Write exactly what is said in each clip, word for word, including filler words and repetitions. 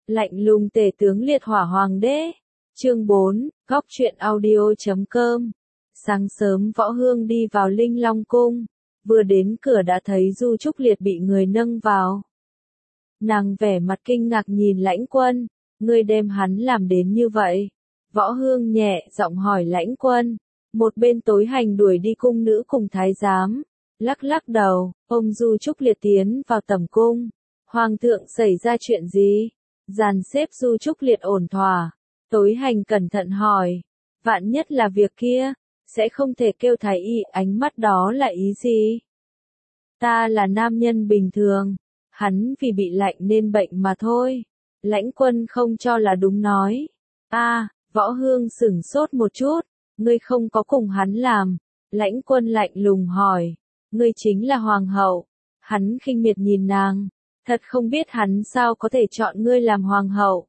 Lạnh lùng tể tướng liệt hỏa hoàng đế. Chương bốn, góc truyện audio chấm com. Sáng sớm Võ Hương đi vào Linh Long cung, vừa đến cửa đã thấy Du Trúc Liệt bị người nâng vào. Nàng vẻ mặt kinh ngạc nhìn Lãnh Quân, ngươi đem hắn làm đến như vậy. Võ Hương nhẹ giọng hỏi Lãnh Quân, một bên Tối Hành đuổi đi cung nữ cùng thái giám, lắc lắc đầu, ông Du Trúc Liệt tiến vào tẩm cung. Hoàng thượng xảy ra chuyện gì? Dàn xếp Du Trúc Liệt ổn thỏa. Tối Hành cẩn thận hỏi, vạn nhất là việc kia, sẽ không thể kêu thái y, ánh mắt đó là ý gì? Ta là nam nhân bình thường, hắn vì bị lạnh nên bệnh mà thôi. Lãnh Quân không cho là đúng nói. A, Võ Hương sửng sốt một chút, ngươi không có cùng hắn làm. Lãnh Quân lạnh lùng hỏi, ngươi chính là hoàng hậu. Hắn khinh miệt nhìn nàng, thật không biết hắn sao có thể chọn ngươi làm hoàng hậu.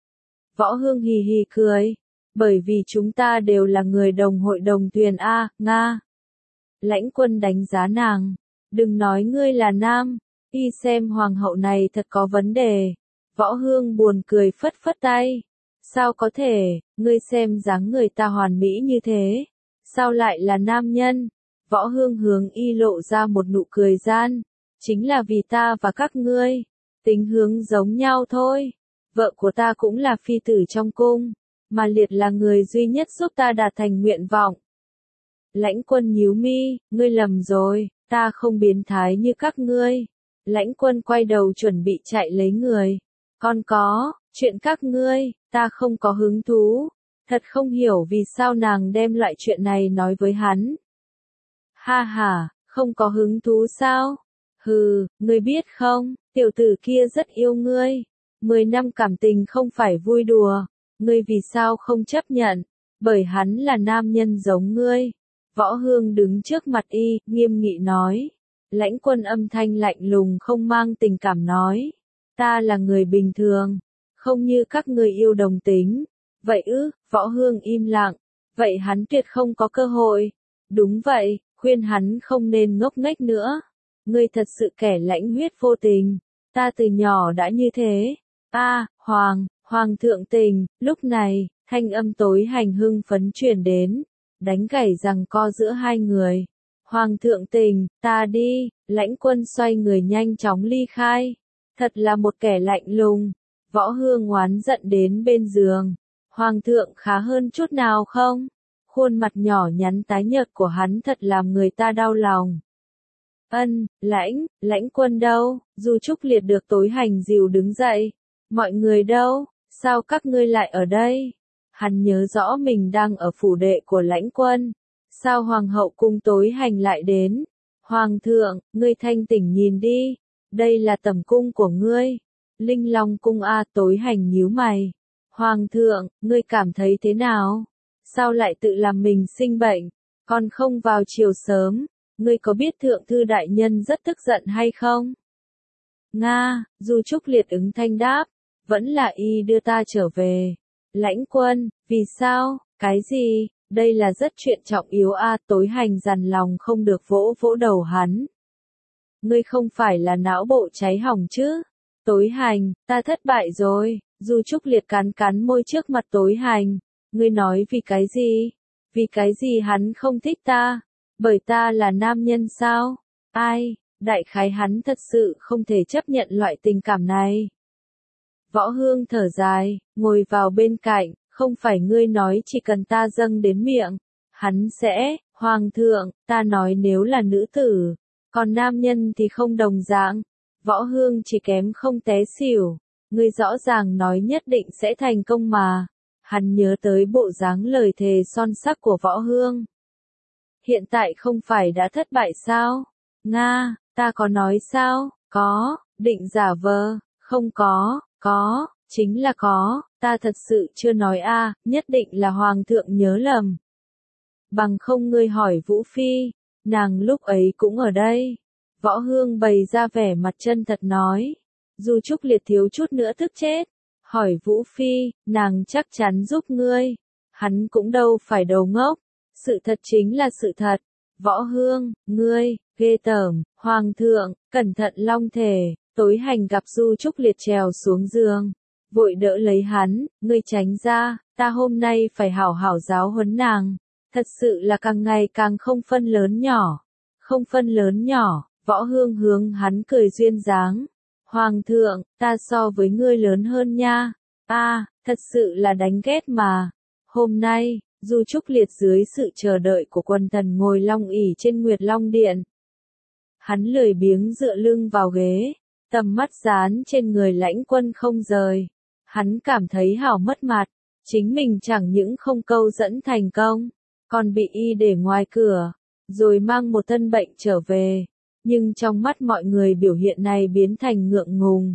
Võ Hương hì hì cười, bởi vì chúng ta đều là người đồng hội đồng thuyền A, Nga. Lãnh Quân đánh giá nàng, đừng nói ngươi là nam, y xem hoàng hậu này thật có vấn đề. Võ Hương buồn cười phất phất tay, sao có thể, ngươi xem dáng người ta hoàn mỹ như thế, sao lại là nam nhân? Võ Hương hướng y lộ ra một nụ cười gian, chính là vì ta và các ngươi, tính hướng giống nhau thôi. Vợ của ta cũng là phi tử trong cung, mà Liệt là người duy nhất giúp ta đạt thành nguyện vọng. Lãnh Quân nhíu mi, ngươi lầm rồi, ta không biến thái như các ngươi. Lãnh Quân quay đầu chuẩn bị chạy lấy người. Còn có, chuyện các ngươi, ta không có hứng thú. Thật không hiểu vì sao nàng đem loại chuyện này nói với hắn. Ha ha, không có hứng thú sao? Hừ, ngươi biết không, tiểu tử kia rất yêu ngươi. Mười năm cảm tình không phải vui đùa, ngươi vì sao không chấp nhận, bởi hắn là nam nhân giống ngươi. Võ Hương đứng trước mặt y, nghiêm nghị nói. Lãnh Quân âm thanh lạnh lùng không mang tình cảm nói, ta là người bình thường, không như các ngươi yêu đồng tính. Vậy ư? Võ Hương im lặng, vậy hắn tuyệt không có cơ hội. Đúng vậy, khuyên hắn không nên ngốc nghếch nữa. Ngươi thật sự kẻ lãnh huyết vô tình, ta từ nhỏ đã như thế. A, Hoàng, Hoàng thượng tình. Lúc này, thanh âm Tối Hành hưng phấn truyền đến, đánh gảy giằng co giữa hai người. Hoàng thượng tình, ta đi. Lãnh Quân xoay người nhanh chóng ly khai. Thật là một kẻ lạnh lùng. Võ Hương oán giận đến bên giường. Hoàng thượng khá hơn chút nào không? Khuôn mặt nhỏ nhắn tái nhợt của hắn thật làm người ta đau lòng. Ân, lãnh, Lãnh Quân đâu? Du Trúc Liệt được Tối Hành dìu đứng dậy. Mọi người đâu? Sao các ngươi lại ở đây? Hắn nhớ rõ mình đang ở phủ đệ của Lãnh Quân. Sao Hoàng hậu cung Tối Hành lại đến? Hoàng thượng, ngươi thanh tỉnh nhìn đi. Đây là tẩm cung của ngươi. Linh Long cung A. Tối Hành nhíu mày. Hoàng thượng, ngươi cảm thấy thế nào? Sao lại tự làm mình sinh bệnh? Còn không vào chiều sớm. Ngươi có biết thượng thư đại nhân rất tức giận hay không? Nga, Du Trúc Liệt ứng thanh đáp. Vẫn là y đưa ta trở về. Lãnh Quân, vì sao? Cái gì? Đây là rất chuyện trọng yếu a. Tối Hành dằn lòng không được vỗ vỗ đầu hắn. Ngươi không phải là não bộ cháy hỏng chứ? Tối Hành, ta thất bại rồi. Du Trúc Liệt cắn cắn môi trước mặt Tối Hành. Ngươi nói vì cái gì? Vì cái gì hắn không thích ta? Bởi ta là nam nhân sao? Ai? Đại khái hắn thật sự không thể chấp nhận loại tình cảm này. Võ Hương thở dài, ngồi vào bên cạnh, không phải ngươi nói chỉ cần ta dâng đến miệng, hắn sẽ, Hoàng thượng, ta nói nếu là nữ tử, còn nam nhân thì không đồng dạng. Võ Hương chỉ kém không té xỉu, ngươi rõ ràng nói nhất định sẽ thành công mà. Hắn nhớ tới bộ dáng lời thề son sắc của Võ Hương. Hiện tại không phải đã thất bại sao? Nga, ta có nói sao? Có, định giả vờ, không có. Có, chính là có, ta thật sự chưa nói a, nhất định là Hoàng thượng nhớ lầm. Bằng không ngươi hỏi Vũ Phi, nàng lúc ấy cũng ở đây. Võ Hương bày ra vẻ mặt chân thật nói. Du Trúc Liệt thiếu chút nữa tức chết. Hỏi Vũ Phi, nàng chắc chắn giúp ngươi. Hắn cũng đâu phải đầu ngốc. Sự thật chính là sự thật. Võ Hương, ngươi, ghê tởm, Hoàng thượng, cẩn thận long thể. Tối Hành gặp Du Trúc Liệt trèo xuống giường. vội đỡ lấy hắn, ngươi tránh ra, ta hôm nay phải hảo hảo giáo huấn nàng. Thật sự là càng ngày càng không phân lớn nhỏ. Không phân lớn nhỏ, Võ Hương hướng hắn cười duyên dáng. Hoàng thượng, ta so với ngươi lớn hơn nha. A, à, thật sự là đánh ghét mà. Hôm nay, Du Trúc Liệt dưới sự chờ đợi của quần thần ngồi long ỷ trên Nguyệt Long Điện. Hắn lười biếng dựa lưng vào ghế, tầm mắt dán trên người Lãnh Quân không rời. Hắn cảm thấy hảo mất mặt, chính mình chẳng những không câu dẫn thành công, còn bị y để ngoài cửa, rồi mang một thân bệnh trở về. Nhưng trong mắt mọi người biểu hiện này biến thành ngượng ngùng,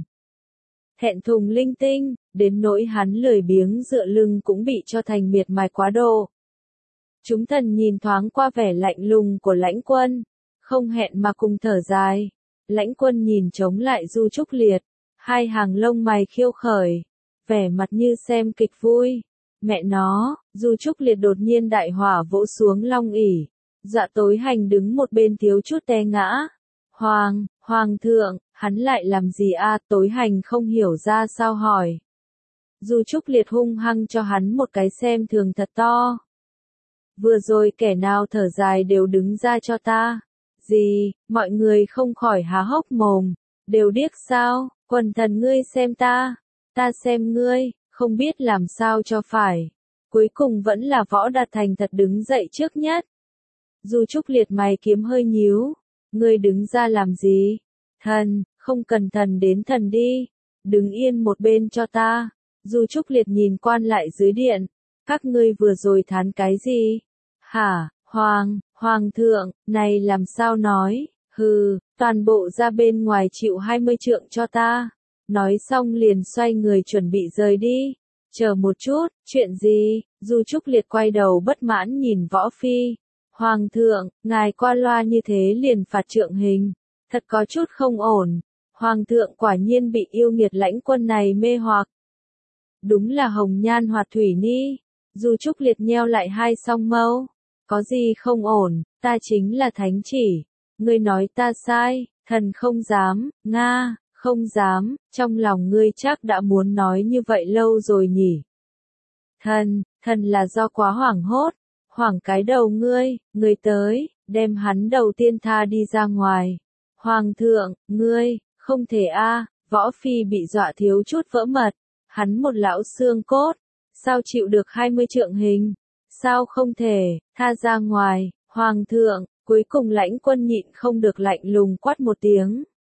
thẹn thùng linh tinh, đến nỗi hắn lười biếng dựa lưng cũng bị cho thành miệt mài quá độ. Chúng thần nhìn thoáng qua vẻ lạnh lùng của Lãnh Quân, không hẹn mà cùng thở dài. Lãnh Quân nhìn chống lại Du Trúc Liệt, hai hàng lông mày khiêu khởi, vẻ mặt như xem kịch vui. Mẹ nó, Du Trúc Liệt đột nhiên đại hỏa vỗ xuống long ỷ, Dạ Tối Hành đứng một bên thiếu chút té ngã. Hoàng, Hoàng thượng, hắn lại làm gì a? À? Tối Hành không hiểu ra sao hỏi. Du Trúc Liệt hung hăng cho hắn một cái xem thường thật to. Vừa rồi kẻ nào thở dài đều đứng ra cho ta. Gì, mọi người không khỏi há hốc mồm, đều điếc sao? Quần thần ngươi xem ta, ta xem ngươi, không biết làm sao cho phải. Cuối cùng vẫn là Võ Đạt thành thật đứng dậy trước nhất. Du Trúc Liệt mày kiếm hơi nhíu, ngươi đứng ra làm gì? Thần, không cần thần đến thần đi, đứng yên một bên cho ta. Du Trúc Liệt nhìn quan lại dưới điện, các ngươi vừa rồi thán cái gì? Hả, Hoàng, Hoàng thượng, này làm sao nói? Hừ, toàn bộ ra bên ngoài chịu hai mươi trượng cho ta. Nói xong liền xoay người chuẩn bị rời đi. Chờ một chút, chuyện gì? Du Trúc Liệt quay đầu bất mãn nhìn Võ Phi. Hoàng thượng, ngài qua loa như thế liền phạt trượng hình. Thật có chút không ổn. Hoàng thượng quả nhiên bị yêu nghiệt Lãnh Quân này mê hoặc. Đúng là hồng nhan hoạt thủy ni. Du Trúc Liệt nheo lại hai song mâu. Có gì không ổn, ta chính là thánh chỉ. Ngươi nói ta sai, thần không dám, Nga, không dám, trong lòng ngươi chắc đã muốn nói như vậy lâu rồi nhỉ. Thần, thần là do quá hoảng hốt, hoảng cái đầu ngươi, ngươi tới, đem hắn đầu tiên tha đi ra ngoài. Hoàng thượng, ngươi, không thể a. Võ Phi bị dọa thiếu chút vỡ mật, hắn một lão xương cốt, sao chịu được hai mươi trượng hình, sao không thể, tha ra ngoài. Hoàng thượng, cuối cùng Lãnh Quân nhịn không được lạnh lùng quát một tiếng.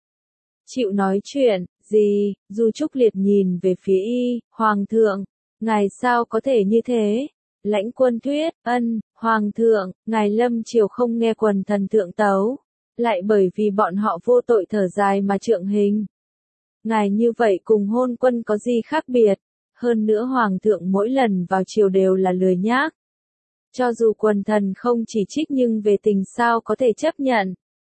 Chịu nói chuyện, gì? Du Trúc Liệt nhìn về phía y, Hoàng thượng, ngài sao có thể như thế? Lãnh Quân thuyết, ân, Hoàng thượng, ngài lâm triều không nghe quần thần thượng tấu, lại bởi vì bọn họ vô tội thở dài mà trượng hình. Ngài như vậy cùng hôn quân có gì khác biệt? Hơn nữa Hoàng thượng mỗi lần vào triều đều là lười nhác. Cho dù quần thần không chỉ trích nhưng về tình sao có thể chấp nhận.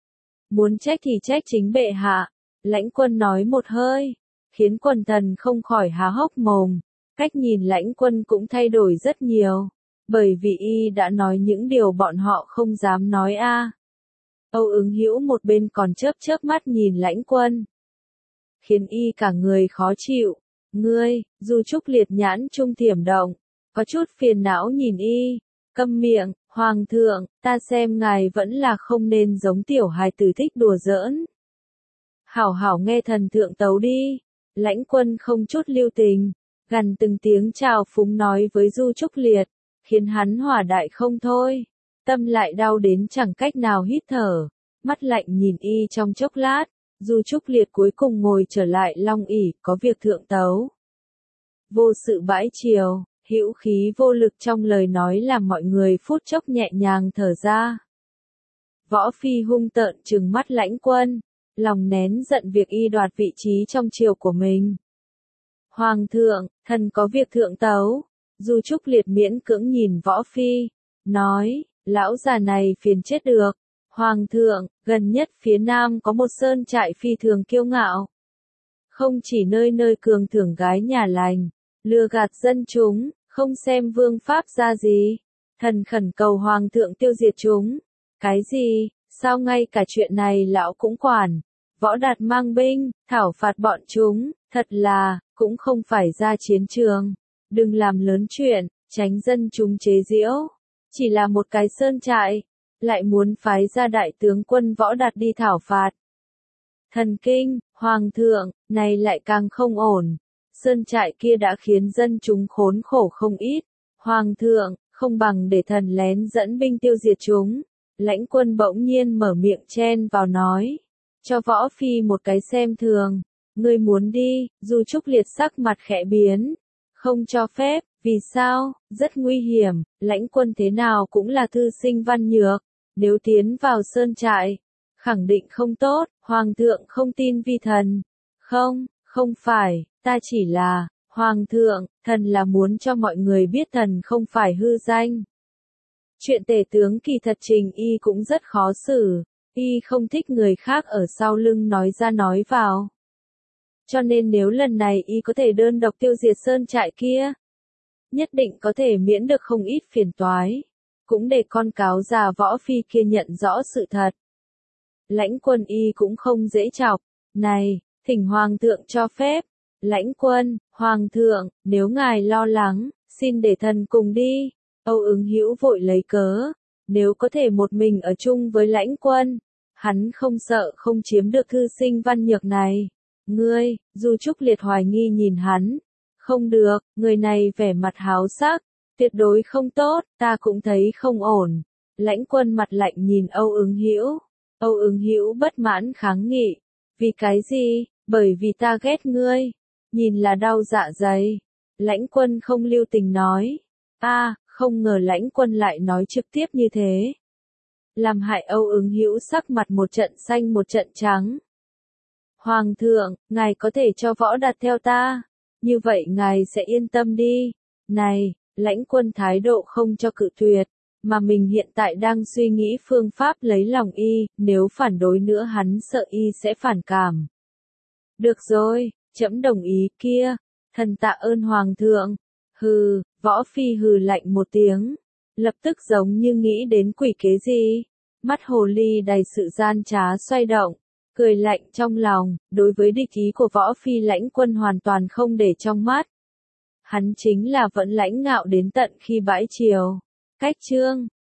Muốn trách thì trách chính bệ hạ. Lãnh Quân nói một hơi, khiến quần thần không khỏi há hốc mồm. Cách nhìn Lãnh Quân cũng thay đổi rất nhiều, bởi vì y đã nói những điều bọn họ không dám nói a. À. Âu Ứng Hữu một bên còn chớp chớp mắt nhìn Lãnh Quân, khiến y cả người khó chịu. Ngươi, Du Trúc Liệt nhãn trung thiểm động, có chút phiền não nhìn y, câm miệng. Hoàng thượng, ta xem ngài vẫn là không nên giống tiểu hài tử thích đùa giỡn. Hảo hảo nghe thần thượng tấu đi. Lãnh Quân không chút lưu tình, gằn từng tiếng chào phúng nói với Du Trúc Liệt, khiến hắn hỏa đại không thôi, tâm lại đau đến chẳng cách nào hít thở, mắt lạnh nhìn y trong chốc lát. Du Trúc Liệt cuối cùng ngồi trở lại long ỷ, có việc thượng tấu. Vô sự bãi triều, hữu khí vô lực trong lời nói làm mọi người phút chốc nhẹ nhàng thở ra. Võ Phi hung tợn trừng mắt Lãnh Quân, lòng nén giận việc y đoạt vị trí trong triều của mình. Hoàng thượng, thần có việc thượng tấu. Du Trúc Liệt miễn cưỡng nhìn Võ Phi, nói, lão già này phiền chết được. Hoàng thượng, gần nhất phía nam có một sơn trại phi thường kiêu ngạo. Không chỉ nơi nơi cường thưởng gái nhà lành, lừa gạt dân chúng, không xem vương pháp ra gì. Thần khẩn cầu Hoàng thượng tiêu diệt chúng. Cái gì, sao ngay cả chuyện này lão cũng quản. Võ Đạt mang binh, thảo phạt bọn chúng, thật là, cũng không phải ra chiến trường. Đừng làm lớn chuyện, tránh dân chúng chế giễu. Chỉ là một cái sơn trại, lại muốn phái ra đại tướng quân Võ Đạt đi thảo phạt. Thần kinh, hoàng thượng, này lại càng không ổn. Sơn trại kia đã khiến dân chúng khốn khổ không ít. Hoàng thượng, không bằng để thần lén dẫn binh tiêu diệt chúng. Lãnh Quân bỗng nhiên mở miệng chen vào nói. Cho Võ Phi một cái xem thường. Ngươi muốn đi, Du Trúc Liệt sắc mặt khẽ biến. Không cho phép, vì sao, rất nguy hiểm, Lãnh Quân thế nào cũng là thư sinh văn nhược. Nếu tiến vào sơn trại, khẳng định không tốt, Hoàng thượng không tin vi thần. Không, không phải, ta chỉ là, Hoàng thượng, thần là muốn cho mọi người biết thần không phải hư danh. Chuyện tể tướng kỳ thật Trình Y cũng rất khó xử, Y không thích người khác ở sau lưng nói ra nói vào. Cho nên nếu lần này Y có thể đơn độc tiêu diệt sơn trại kia, nhất định có thể miễn được không ít phiền toái. Cũng để con cáo già Võ Phi kia nhận rõ sự thật. Lãnh Quân Y cũng không dễ chọc. Này, thỉnh Hoàng thượng cho phép. Lãnh Quân, Hoàng thượng, nếu ngài lo lắng, xin để thần cùng đi. Âu Ứng Hữu vội lấy cớ. Nếu có thể một mình ở chung với Lãnh Quân, hắn không sợ không chiếm được thư sinh văn nhược này. Ngươi, Du Trúc Liệt hoài nghi nhìn hắn. Không được, người này vẻ mặt háo sắc. Tuyệt đối không tốt, ta cũng thấy không ổn. Lãnh Quân mặt lạnh nhìn Âu Ứng Hữu. Âu Ứng Hữu bất mãn kháng nghị. Vì cái gì? Bởi vì ta ghét ngươi. Nhìn là đau dạ dày. Lãnh Quân không lưu tình nói. A, không ngờ Lãnh Quân lại nói trực tiếp như thế. Làm hại Âu Ứng Hữu sắc mặt một trận xanh một trận trắng. Hoàng thượng, ngài có thể cho Võ Đạt theo ta. Như vậy ngài sẽ yên tâm đi. Này, Lãnh Quân thái độ không cho cự tuyệt, mà mình hiện tại đang suy nghĩ phương pháp lấy lòng Y, nếu phản đối nữa hắn sợ Y sẽ phản cảm. Được rồi, trẫm đồng ý kia, thần tạ ơn Hoàng thượng. Hừ, Võ Phi hừ lạnh một tiếng, lập tức giống như nghĩ đến quỷ kế gì. Mắt hồ ly đầy sự gian trá xoay động, cười lạnh trong lòng, đối với địch ý của Võ Phi Lãnh Quân hoàn toàn không để trong mắt. Hắn chính là vẫn lãnh ngạo đến tận khi bãi triều. Cách chương